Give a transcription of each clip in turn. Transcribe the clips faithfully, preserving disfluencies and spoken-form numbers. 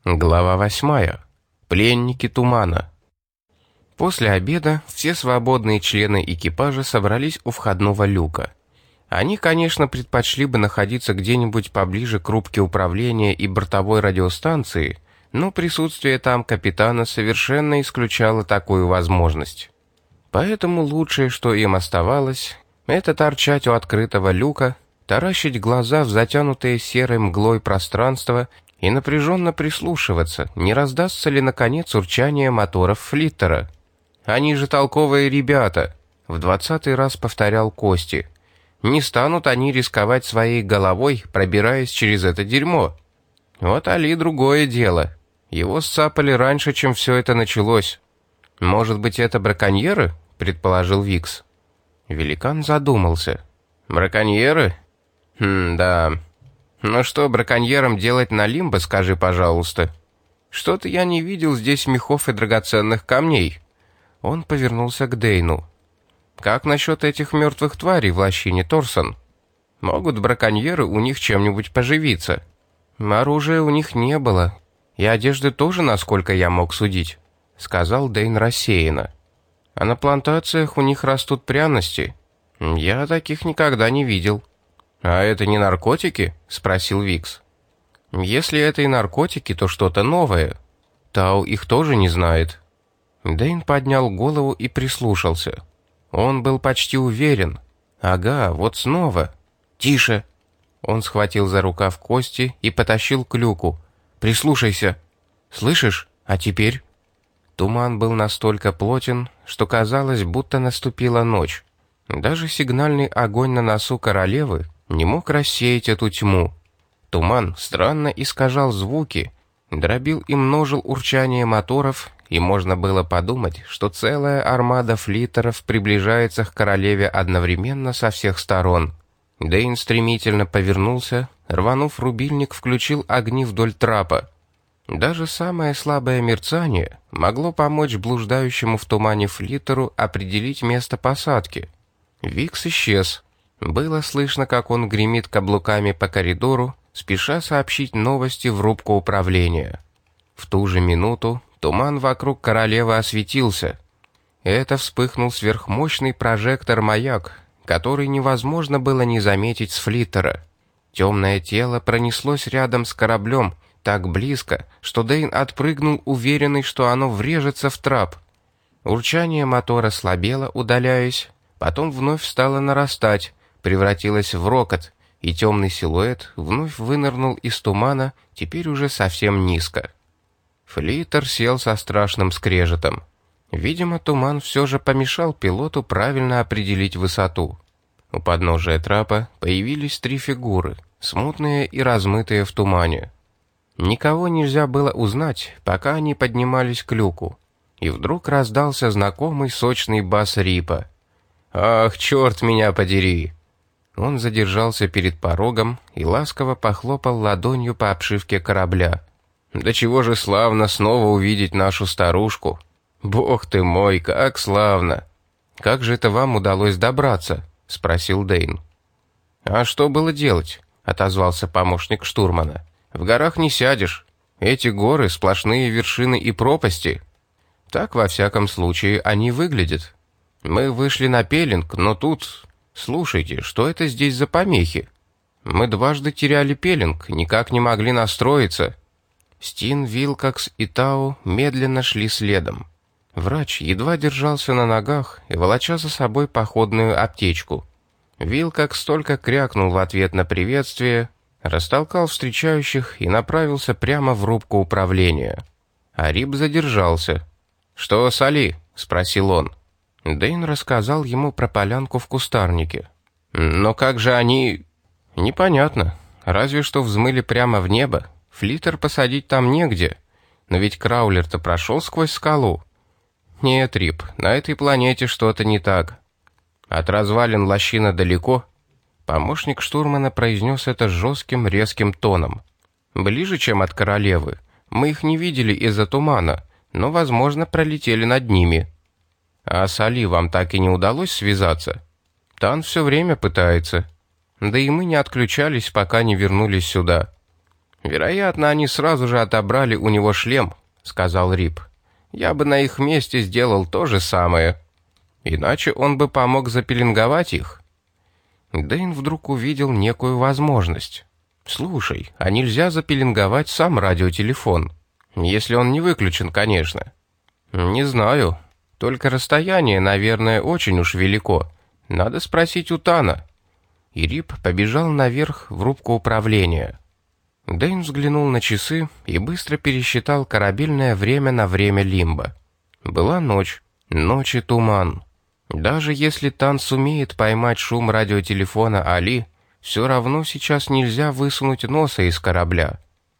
Глава восьмая. Пленники тумана. После обеда все свободные члены экипажа собрались у входного люка. Они, конечно, предпочли бы находиться где-нибудь поближе к рубке управления и бортовой радиостанции, но присутствие там капитана совершенно исключало такую возможность. Поэтому лучшее, что им оставалось, это торчать у открытого люка, таращить глаза в затянутое серой мглой пространство и напряженно прислушиваться, не раздастся ли наконец урчание моторов флиттера. «Они же толковые ребята», — в двадцатый раз повторял Кости. «Не станут они рисковать своей головой, пробираясь через это дерьмо. Вот Али другое дело. Его сцапали раньше, чем все это началось. Может быть, это браконьеры?» — предположил Викс. Великан задумался. «Браконьеры? Хм, да. Ну что браконьерам делать на Лимбо, скажи, пожалуйста? Что-то я не видел здесь мехов и драгоценных камней». Он повернулся к Дейну. «Как насчет этих мертвых тварей в лощине Торсон? Могут браконьеры у них чем-нибудь поживиться? Оружия у них не было, и одежды тоже, насколько я мог судить», — сказал Дейн рассеянно. «А на плантациях у них растут пряности. Я таких никогда не видел». «А это не наркотики?» — спросил Викс. «Если это и наркотики, то что-то новое. Тау их тоже не знает». Дейн поднял голову и прислушался. Он был почти уверен. «Ага, вот снова». «Тише!» Он схватил за рукав Кости и потащил к люку. «Прислушайся. Слышишь? А теперь?» Туман был настолько плотен, что казалось, будто наступила ночь. Даже сигнальный огонь на носу королевы не мог рассеять эту тьму. Туман странно искажал звуки, дробил и множил урчание моторов, и можно было подумать, что целая армада флиттеров приближается к королеве одновременно со всех сторон. Дейн стремительно повернулся, рванув рубильник, включил огни вдоль трапа. Даже самое слабое мерцание могло помочь блуждающему в тумане флиттеру определить место посадки. Викс исчез. Было слышно, как он гремит каблуками по коридору, спеша сообщить новости в рубку управления. В ту же минуту туман вокруг королевы осветился. Это вспыхнул сверхмощный прожектор-маяк, который невозможно было не заметить с флиттера. Темное тело пронеслось рядом с кораблем, так близко, что Дейн отпрыгнул, уверенный, что оно врежется в трап. Урчание мотора слабело, удаляясь, потом вновь стало нарастать, превратилось в рокот, и темный силуэт вновь вынырнул из тумана, теперь уже совсем низко. Флиттер сел со страшным скрежетом. Видимо, туман все же помешал пилоту правильно определить высоту. У подножия трапа появились три фигуры, смутные и размытые в тумане. Никого нельзя было узнать, пока они поднимались к люку. И вдруг раздался знакомый сочный бас Рипа. «Ах, черт меня подери!» Он задержался перед порогом и ласково похлопал ладонью по обшивке корабля. «Да чего же славно снова увидеть нашу старушку! Бог ты мой, как славно!» «Как же это вам удалось добраться?» — спросил Дейн. «А что было делать?» — отозвался помощник штурмана. «В горах не сядешь. Эти горы — сплошные вершины и пропасти. Так, во всяком случае, они выглядят. Мы вышли на пеленг, но тут... Слушайте, что это здесь за помехи? Мы дважды теряли пеленг, никак не могли настроиться». Стин, Вилкокс и Тау медленно шли следом. Врач едва держался на ногах и волоча за собой походную аптечку. Вилкокс только крякнул в ответ на приветствие, растолкал встречающих и направился прямо в рубку управления. А Рип задержался. «Что с Али?» — спросил он. Дейн рассказал ему про полянку в кустарнике. «Но как же они...» «Непонятно. Разве что взмыли прямо в небо. Флиттер посадить там негде. Но ведь краулер-то прошел сквозь скалу». «Нет, Рип, на этой планете что-то не так. От развалин лощина далеко». Помощник штурмана произнес это жестким, резким тоном. «Ближе, чем от королевы. Мы их не видели из-за тумана, но, возможно, пролетели над ними». «А с Али вам так и не удалось связаться?» «Тан все время пытается. Да и мы не отключались, пока не вернулись сюда». «Вероятно, они сразу же отобрали у него шлем», — сказал Рип. «Я бы на их месте сделал то же самое. Иначе он бы помог запеленговать их». Дэйн вдруг увидел некую возможность. «Слушай, а нельзя запеленговать сам радиотелефон? Если он не выключен, конечно». «Не знаю. Только расстояние, наверное, очень уж велико. Надо спросить у Тана». И Рип побежал наверх в рубку управления. Дэйн взглянул на часы и быстро пересчитал корабельное время на время Лимба. Была ночь, ночь и туман. Даже если Тан сумеет поймать шум радиотелефона Али, все равно сейчас нельзя высунуть носа из корабля.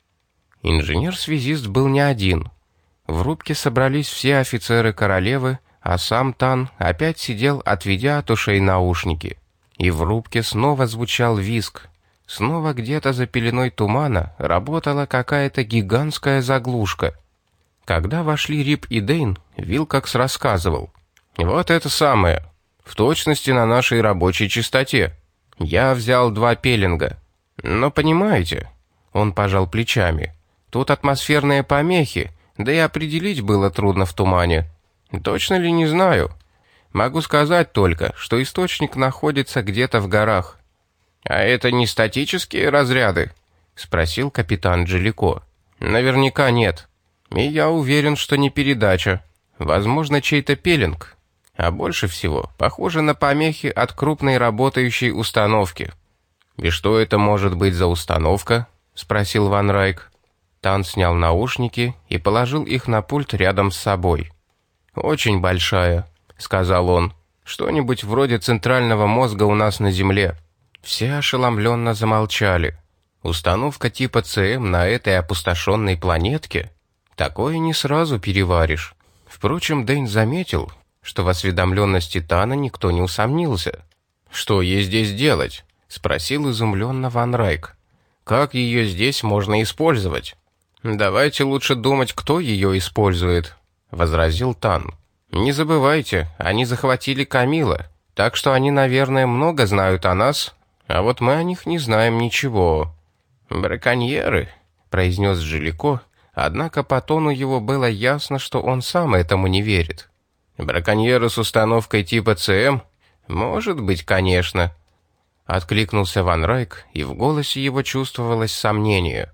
Инженер-связист был не один. В рубке собрались все офицеры королевы, а сам Тан опять сидел, отведя от ушей наушники. И в рубке снова звучал визг. Снова где-то за пеленой тумана работала какая-то гигантская заглушка. Когда вошли Рип и Дэйн, Вилкокс рассказывал. «Вот это самое. В точности на нашей рабочей частоте. Я взял два пеленга. Но понимаете...» Он пожал плечами. «Тут атмосферные помехи, да и определить было трудно в тумане. Точно ли не знаю. Могу сказать только, что источник находится где-то в горах». «А это не статические разряды?» — спросил капитан Джелико. «Наверняка нет. И я уверен, что не передача. Возможно, чей-то пеленг. А больше всего похоже на помехи от крупной работающей установки». «И что это может быть за установка?» — спросил Ван Райк. Тан снял наушники и положил их на пульт рядом с собой. «Очень большая», — сказал он. «Что-нибудь вроде центрального мозга у нас на Земле». Все ошеломленно замолчали. Установка типа ЦМ на этой опустошенной планетке? Такое не сразу переваришь. Впрочем, Дэйн заметил, что в осведомленности Тана никто не усомнился. «Что ей здесь делать?» — спросил изумленно Ван Райк. «Как ее здесь можно использовать?» «Давайте лучше думать, кто ее использует», — возразил Тан. «Не забывайте, они захватили Камила, так что они, наверное, много знают о нас, а вот мы о них не знаем ничего». «Браконьеры», — произнес Джелико, однако по тону его было ясно, что он сам этому не верит. «Браконьеры с установкой типа ЦМ? Может быть, конечно», — откликнулся Ван Райк, и в голосе его чувствовалось сомнение.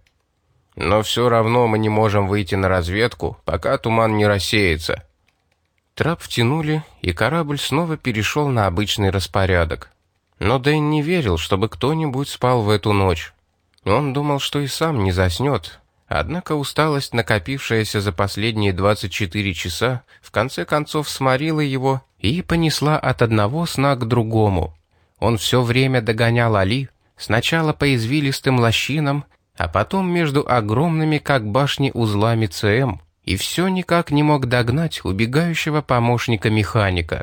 «Но все равно мы не можем выйти на разведку, пока туман не рассеется». Трап втянули, и корабль снова перешел на обычный распорядок. Но Дэйн не верил, чтобы кто-нибудь спал в эту ночь. Он думал, что и сам не заснет. Однако усталость, накопившаяся за последние двадцать четыре часа, в конце концов сморила его и понесла от одного сна к другому. Он все время догонял Али, сначала по извилистым лощинам, а потом между огромными, как башни, узлами ЦМ, и все никак не мог догнать убегающего помощника механика.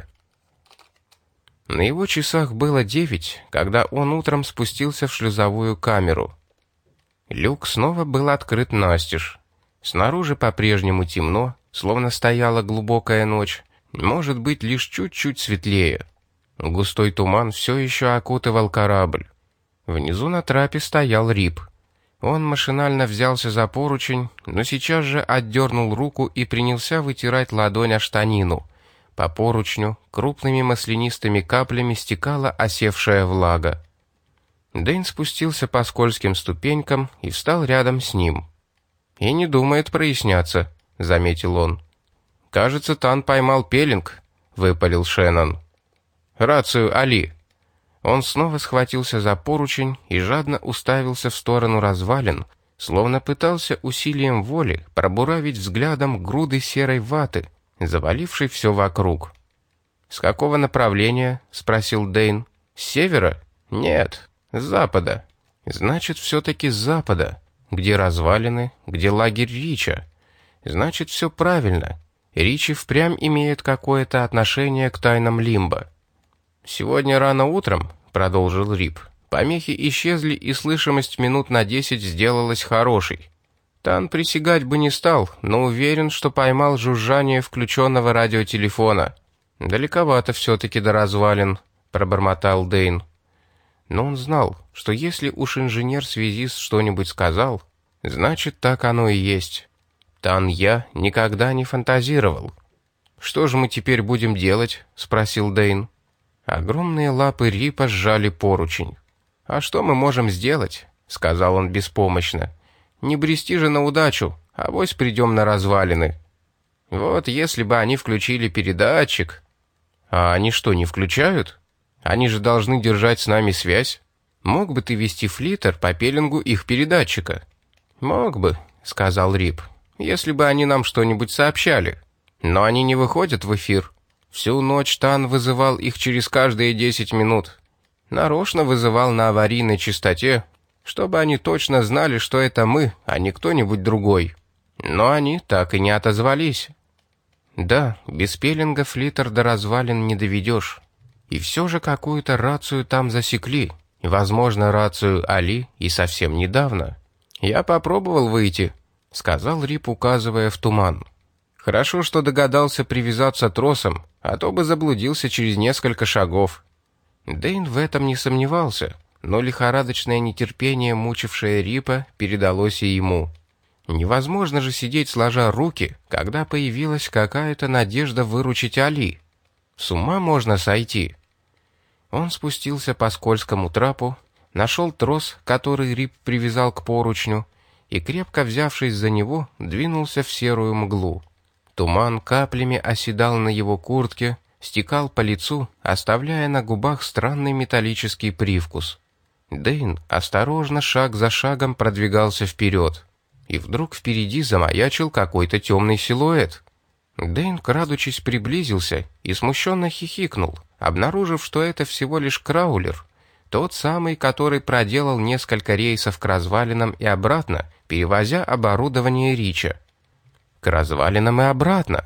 На его часах было девять, когда он утром спустился в шлюзовую камеру. Люк снова был открыт настежь. Снаружи по-прежнему темно, словно стояла глубокая ночь, может быть, лишь чуть-чуть светлее. Густой туман все еще окутывал корабль. Внизу на трапе стоял Рип. Он машинально взялся за поручень, но сейчас же отдернул руку и принялся вытирать ладонь о штанину. По поручню крупными маслянистыми каплями стекала осевшая влага. Дэйн спустился по скользким ступенькам и встал рядом с ним. «И не думает проясняться», — заметил он. «Кажется, Тан поймал пеленг», — выпалил Шеннон. «Рацию, Али». Он снова схватился за поручень и жадно уставился в сторону развалин, словно пытался усилием воли пробуравить взглядом груды серой ваты, завалившей все вокруг. «С какого направления?» — спросил Дэйн. «С севера?» «Нет, с запада». «Значит, все-таки с запада. Где развалины, где лагерь Рича. Значит, все правильно. Ричи впрямь имеет какое-то отношение к тайнам Лимба». «Сегодня рано утром», — продолжил Рип, — «помехи исчезли, и слышимость минут на десять сделалась хорошей. Тан присягать бы не стал, но уверен, что поймал жужжание включенного радиотелефона». «Далековато все-таки до развалин», — пробормотал Дэйн. Но он знал, что если уж инженер-связист что-нибудь сказал, Значит, так оно и есть. Тан я никогда не фантазировал. «Что же мы теперь будем делать?» — спросил Дэйн. Огромные лапы Рипа сжали поручень. «А что мы можем сделать?» — сказал он беспомощно. «Не брести же на удачу, авось придем на развалины. Вот если бы они включили передатчик...» «А они что, не включают? Они же должны держать с нами связь. Мог бы ты вести флиттер по пеленгу их передатчика?» «Мог бы», — сказал Рип, — «если бы они нам что-нибудь сообщали. Но они не выходят в эфир. Всю ночь Тан вызывал их через каждые десять минут. Нарочно вызывал на аварийной частоте, чтобы они точно знали, что это мы, а не кто-нибудь другой. Но они так и не отозвались». «Да, без пеленга флиттер до развалин не доведешь. И все же какую-то рацию там засекли. Возможно, рацию Али и совсем недавно. Я попробовал выйти», — сказал Рип, указывая в туман. «Хорошо, что догадался привязаться тросом, а то бы заблудился через несколько шагов». Дэйн в этом не сомневался, но лихорадочное нетерпение, мучившее Рипа, передалось и ему. Невозможно же сидеть сложа руки, когда появилась какая-то надежда выручить Али. С ума можно сойти. Он спустился по скользкому трапу, нашел трос, который Рип привязал к поручню, и, крепко взявшись за него, двинулся в серую мглу. Туман каплями оседал на его куртке, стекал по лицу, оставляя на губах странный металлический привкус. Дэйн осторожно, шаг за шагом продвигался вперед. И вдруг впереди замаячил какой-то темный силуэт. Дэйн, крадучись, приблизился и смущенно хихикнул, обнаружив, что это всего лишь краулер, тот самый, который проделал несколько рейсов к развалинам и обратно, перевозя оборудование Рича. К развалинам и обратно.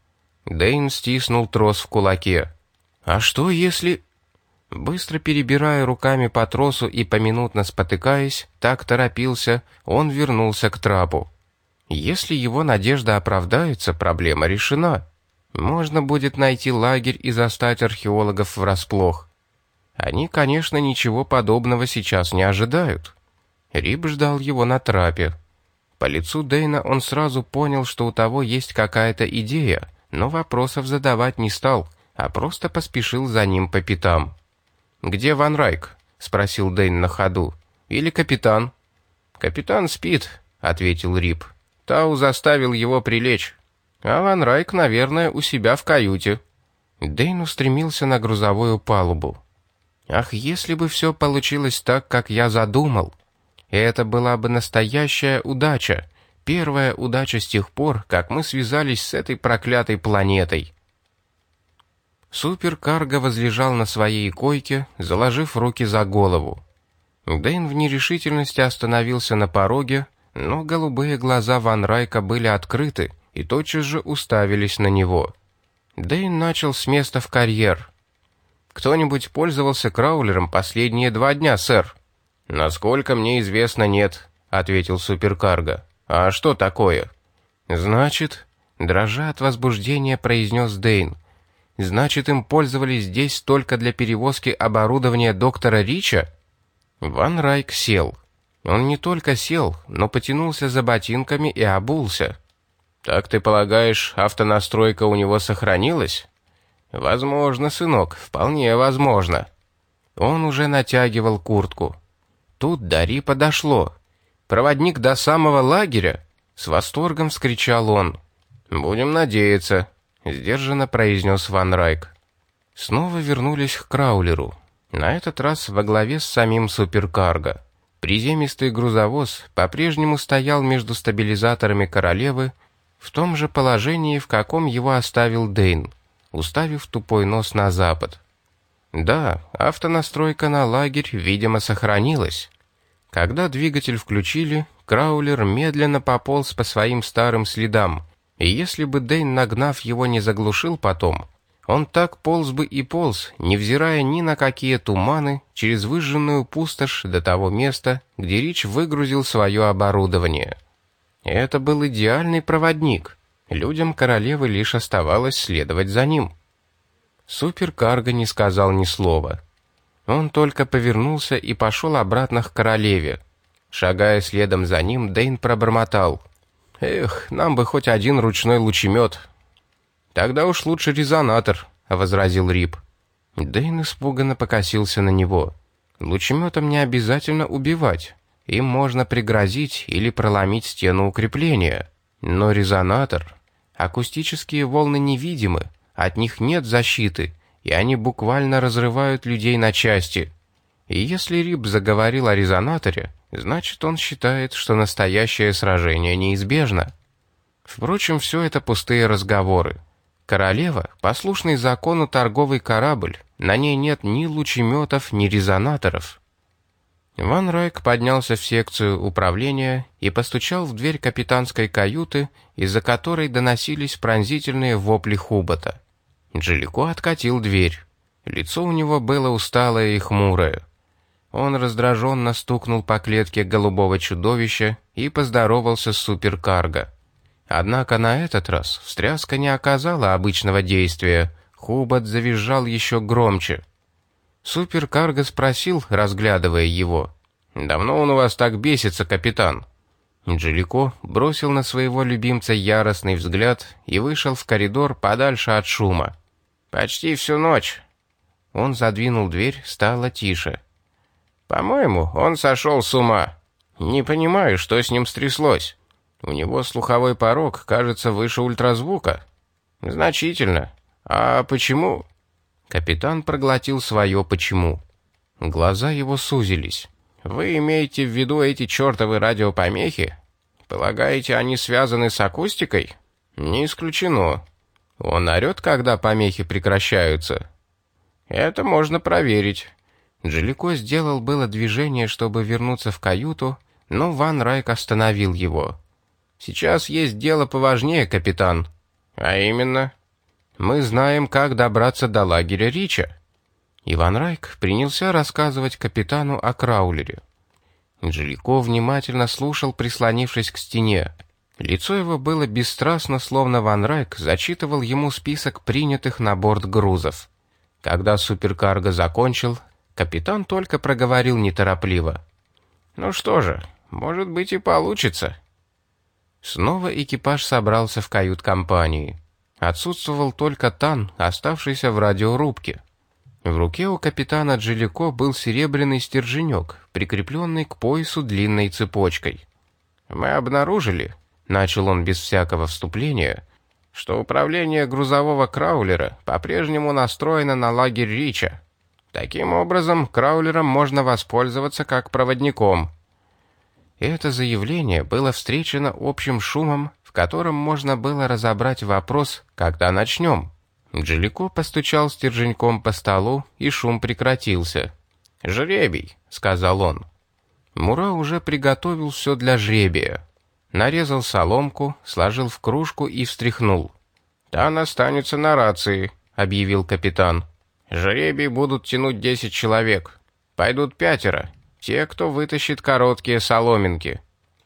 Дэйн стиснул трос в кулаке. «А что если...» Быстро перебирая руками по тросу и поминутно спотыкаясь, так торопился, он вернулся к трапу. Если его надежда оправдается, проблема решена. Можно будет найти лагерь и застать археологов врасплох. Они, конечно, ничего подобного сейчас не ожидают. Рип ждал его на трапе. По лицу Дэйна он сразу понял, что у того есть какая-то идея, но вопросов задавать не стал, а просто поспешил за ним по пятам. «Где Ван Райк?» — спросил Дэйн на ходу. «Или капитан?» «Капитан спит», — ответил Рип. «Тау заставил его прилечь. А Ван Райк, наверное, у себя в каюте». Дэйн устремился на грузовую палубу. «Ах, если бы все получилось так, как я задумал! Это была бы настоящая удача, первая удача с тех пор, как мы связались с этой проклятой планетой». Суперкарго возлежал на своей койке, заложив руки за голову. Дэйн в нерешительности остановился на пороге, но голубые глаза Ван Райка были открыты и тотчас же уставились на него. Дэйн начал с места в карьер. «Кто-нибудь пользовался краулером последние два дня, сэр?» «Насколько мне известно, нет», — ответил суперкарго. «А что такое?» «Значит...» — дрожа от возбуждения, произнес Дэйн. «Значит, им пользовались здесь только для перевозки оборудования доктора Рича?» Ван Райк сел. Он не только сел, но потянулся за ботинками и обулся. «Так ты полагаешь, автонастройка у него сохранилась?» «Возможно, сынок, вполне возможно». Он уже натягивал куртку. Тут до Рипа дошло. «Проводник до самого лагеря?» С восторгом вскричал он. «Будем надеяться», — сдержанно произнес Ван Райк. Снова вернулись к краулеру. На этот раз во главе с самим суперкарго. Приземистый грузовоз по-прежнему стоял между стабилизаторами королевы в том же положении, в каком его оставил Дэйн, уставив тупой нос на запад. Да, автонастройка на лагерь, видимо, сохранилась. Когда двигатель включили, краулер медленно пополз по своим старым следам, и если бы Дэйн, нагнав его, не заглушил потом, он так полз бы и полз, невзирая ни на какие туманы, через выжженную пустошь до того места, где Рич выгрузил свое оборудование. Это был идеальный проводник. Людям королевы лишь оставалось следовать за ним. Суперкарго не сказал ни слова. Он только повернулся и пошел обратно к королеве. Шагая следом за ним, Дэйн пробормотал: «Эх, нам бы хоть один ручной лучемет». «Тогда уж лучше резонатор», — возразил Рип. Дэйн испуганно покосился на него. «Лучеметом не обязательно убивать. Им можно пригрозить или проломить стену укрепления. Но резонатор... Акустические волны невидимы, от них нет защиты, и они буквально разрывают людей на части. И если Рип заговорил о резонаторе, значит, он считает, что настоящее сражение неизбежно. Впрочем, все это пустые разговоры. Королева — послушный закону торговый корабль, на ней нет ни лучеметов, ни резонаторов». Ван Райк поднялся в секцию управления и постучал в дверь капитанской каюты, из-за которой доносились пронзительные вопли Хубота. Джелико откатил дверь. Лицо у него было усталое и хмурое. Он раздраженно стукнул по клетке голубого чудовища и поздоровался с суперкарго. Однако на этот раз встряска не оказала обычного действия. Хубот завизжал еще громче. Суперкарго спросил, разглядывая его: «Давно он у вас так бесится, капитан?» Джелико бросил на своего любимца яростный взгляд и вышел в коридор подальше от шума. «Почти всю ночь». Он задвинул дверь, стало тише. «По-моему, он сошел с ума. Не понимаю, что с ним стряслось. У него слуховой порог, кажется, выше ультразвука». «Значительно. А почему?» Капитан проглотил свое «почему». Глаза его сузились. «Вы имеете в виду эти чертовы радиопомехи? Полагаете, они связаны с акустикой?» «Не исключено. Он орет, когда помехи прекращаются?» «Это можно проверить». Джелико сделал было движение, чтобы вернуться в каюту, но Ван Райк остановил его. «Сейчас есть дело поважнее, капитан». «А именно?» «Мы знаем, как добраться до лагеря Рича». И Ван Райк принялся рассказывать капитану о Краулере. Джелико внимательно слушал, прислонившись к стене. Лицо его было бесстрастно, словно Ван Райк зачитывал ему список принятых на борт грузов. Когда суперкарго закончил, капитан только проговорил неторопливо: «Ну что же, может быть и получится». Снова экипаж собрался в кают-компании. Отсутствовал только Тан, оставшийся в радиорубке. В руке у капитана Джелико был серебряный стерженек, прикрепленный к поясу длинной цепочкой. «Мы обнаружили», — начал он без всякого вступления, «что управление грузового краулера по-прежнему настроено на лагерь Рича. Таким образом, краулером можно воспользоваться как проводником». Это заявление было встречено общим шумом, в котором можно было разобрать вопрос «когда начнем?». Джелико постучал стерженьком по столу, и шум прекратился. «Жребий», — сказал он. Мура уже приготовил все для жребия. Нарезал соломку, сложил в кружку и встряхнул. «Тан останется на рации», — объявил капитан. «Жребий будут тянуть десять человек. Пойдут пятеро. Те, кто вытащит короткие соломинки».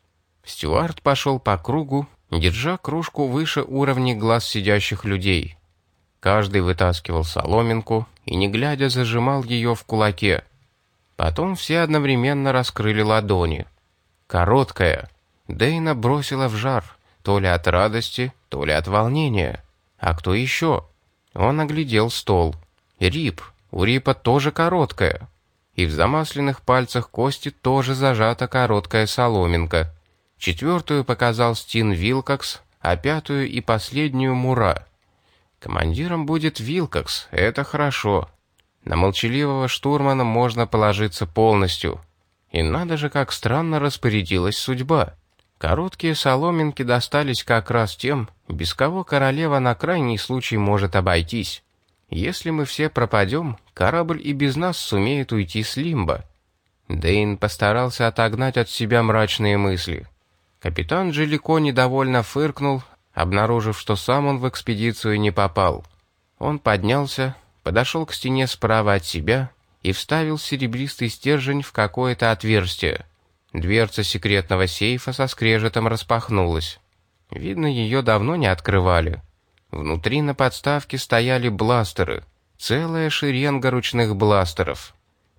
Стюарт пошел по кругу, держа кружку выше уровня глаз сидящих людей. Каждый вытаскивал соломинку и, не глядя, зажимал ее в кулаке. Потом все одновременно раскрыли ладони. Короткая. Дэйна бросила в жар, то ли от радости, то ли от волнения. А кто еще? Он оглядел стол. Рип. У Рипа тоже короткая. И в замасленных пальцах Кости тоже зажата короткая соломинка. Четвертую показал Стин Вилкокс, а пятую и последнюю Мура. Командиром будет Вилкокс, это хорошо. На молчаливого штурмана можно положиться полностью. И надо же, как странно распорядилась судьба. Короткие соломинки достались как раз тем, без кого королева на крайний случай может обойтись. Если мы все пропадем, корабль и без нас сумеет уйти с Лимбо. Дэйн постарался отогнать от себя мрачные мысли. Капитан Джелико недовольно фыркнул, обнаружив, что сам он в экспедицию не попал. Он поднялся, подошел к стене справа от себя и вставил серебристый стержень в какое-то отверстие. Дверца секретного сейфа со скрежетом распахнулась. Видно, ее давно не открывали. Внутри на подставке стояли бластеры, целая шеренга ручных бластеров.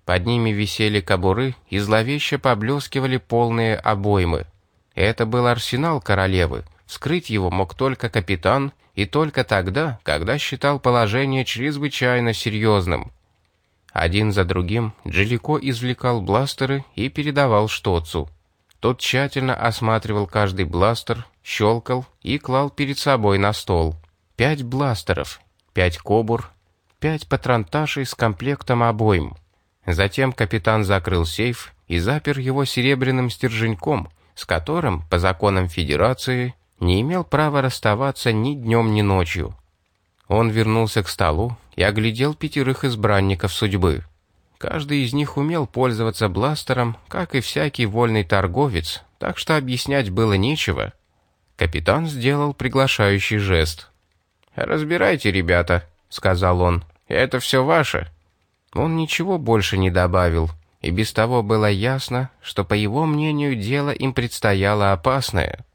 Под ними висели кобуры и зловеще поблескивали полные обоймы. Это был арсенал королевы. Вскрыть его мог только капитан, и только тогда, когда считал положение чрезвычайно серьезным. Один за другим Джалико извлекал бластеры и передавал Штоцу. Тот тщательно осматривал каждый бластер, щелкал и клал перед собой на стол. Пять бластеров, пять кобур, пять патронташей с комплектом обойм. Затем капитан закрыл сейф и запер его серебряным стерженьком, с которым, по законам Федерации, не имел права расставаться ни днем, ни ночью. Он вернулся к столу и оглядел пятерых избранников судьбы. Каждый из них умел пользоваться бластером, как и всякий вольный торговец, так что объяснять было нечего. Капитан сделал приглашающий жест. «Разбирайте, ребята», — сказал он, — «это все ваше». Он ничего больше не добавил, и без того было ясно, что, по его мнению, дело им предстояло опасное.